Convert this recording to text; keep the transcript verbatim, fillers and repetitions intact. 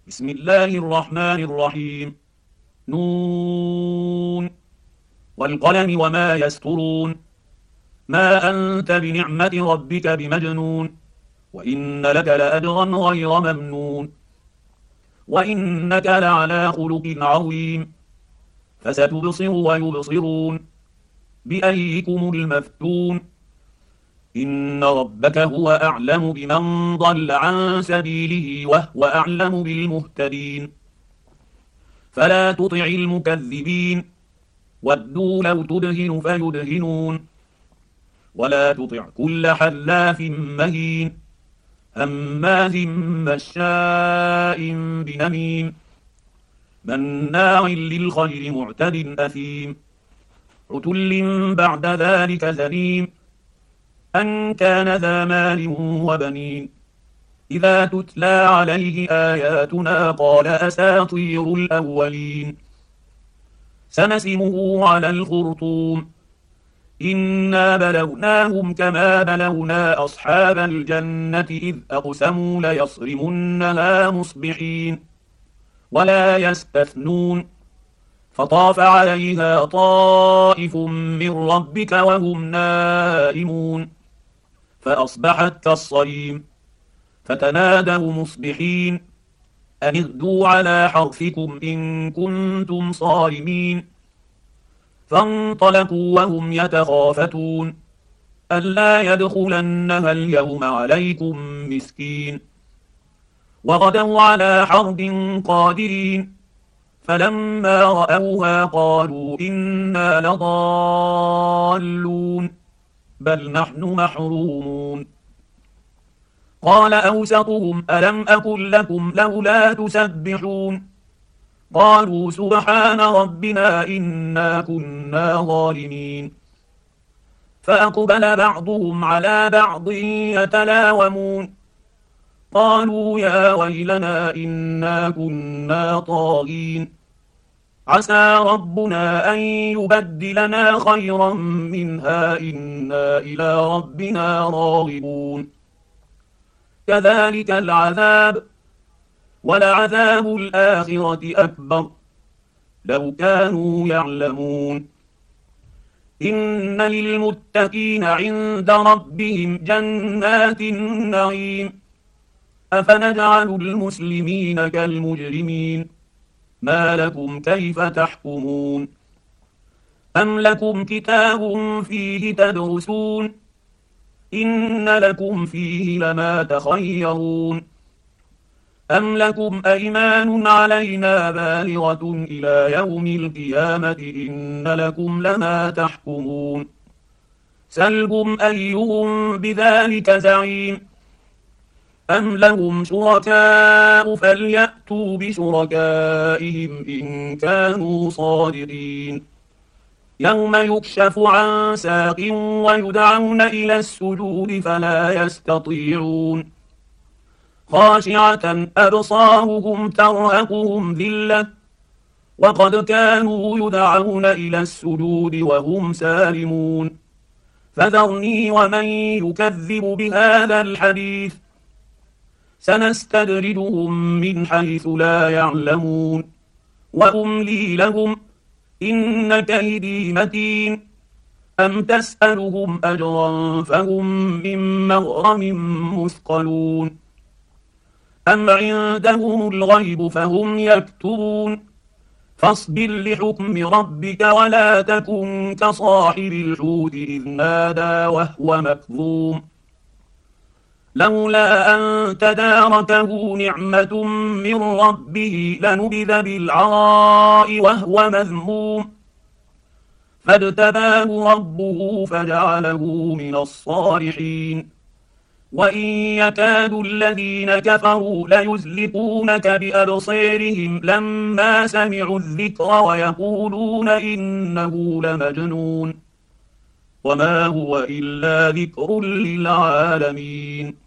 بسم الله الرحمن الرحيم. نون والقلم وما يسطرون. ما أنت بنعمة ربك بمجنون، وإن لك لأجرا غير ممنون، وإنك لعلى خلق عظيم. فستبصر ويبصرون بأيكم المفتون. إن ربك هو أعلم بمن ضل عن سبيله وهو أعلم بالمهتدين. فلا تطع المكذبين، ودوا لو تدهن فيدهنون. ولا تطع كل حلاف مهين، هماز مشاء بنميم، مناع للخير معتد أثيم، عتل بعد ذلك زنيم، أن كان ذا مال وبنين. إذا تتلى عليه آياتنا قال أساطير الأولين. سنسمه على الخرطوم. إنا بلوناهم كما بلونا أصحاب الجنة إذ أقسموا ليصرمنها مصبحين ولا يستثنون. فطاف عليها طائف من ربك وهم نائمون، فأصبحت كالصريم. فتنادوا مصبحين أن اغدوا على حرثكم إن كنتم صارمين. فانطلقوا وهم يتخافتون ألا يدخلنها اليوم عليكم مسكين. وغدوا على حرد قادرين، فلما رأوها قالوا إنا لضالون بل نحن محرومون. قال أوسطهم ألم أقل لكم لولا تسبحون؟ قالوا سبحان ربنا إنا كنا ظالمين. فأقبل بعضهم على بعض يتلاومون قالوا يا ويلنا إنا كنا طاغين، عسى ربنا أن يبدلنا خيرا منها إنا إلى ربنا راغبون. كذلك العذاب، ولعذاب الآخرة أكبر لو كانوا يعلمون. إن للمتقين عند ربهم جنات النعيم. أفنجعل المسلمين كالمجرمين؟ ما لكم كيف تحكمون؟ أم لكم كتاب فيه تدرسون؟ إن لكم فيه لما تخيرون. أم لكم أيمان علينا بالغة إلى يوم القيامة إن لكم لما تحكمون. سلهم أيهم بذلك زعيم. أم لهم شركاء فليأتوا بشركائهم إن كانوا صادقين. يوم يكشف عن ساق ويدعون إلى السجود فلا يستطيعون. خاشعة أبصارهم ترهقهم ذلة وقد كانوا يدعون إلى السجود وهم سالمون. فذرني ومن يكذب بهذا الحديث سنستدرجهم من حيث لا يعلمون وأملي لهم إن كيدي متين. أم تسألهم أجرا فهم من مغرم مثقلون. أم عندهم الغيب فهم يكتبون. فاصبر لحكم ربك ولا تكن كصاحب الحوت إذ نادى وهو مكظوم لولا أن تداركه نعمة من ربه لنبذ بالعراء وهو مذموم فاجتباه ربه فجعله من الصالحين. وإن يكاد الذين كفروا ليزلقونك بأبصيرهم لما سمعوا الذكر ويقولون إنه لمجنون وما هو إلا ذكر للعالمين.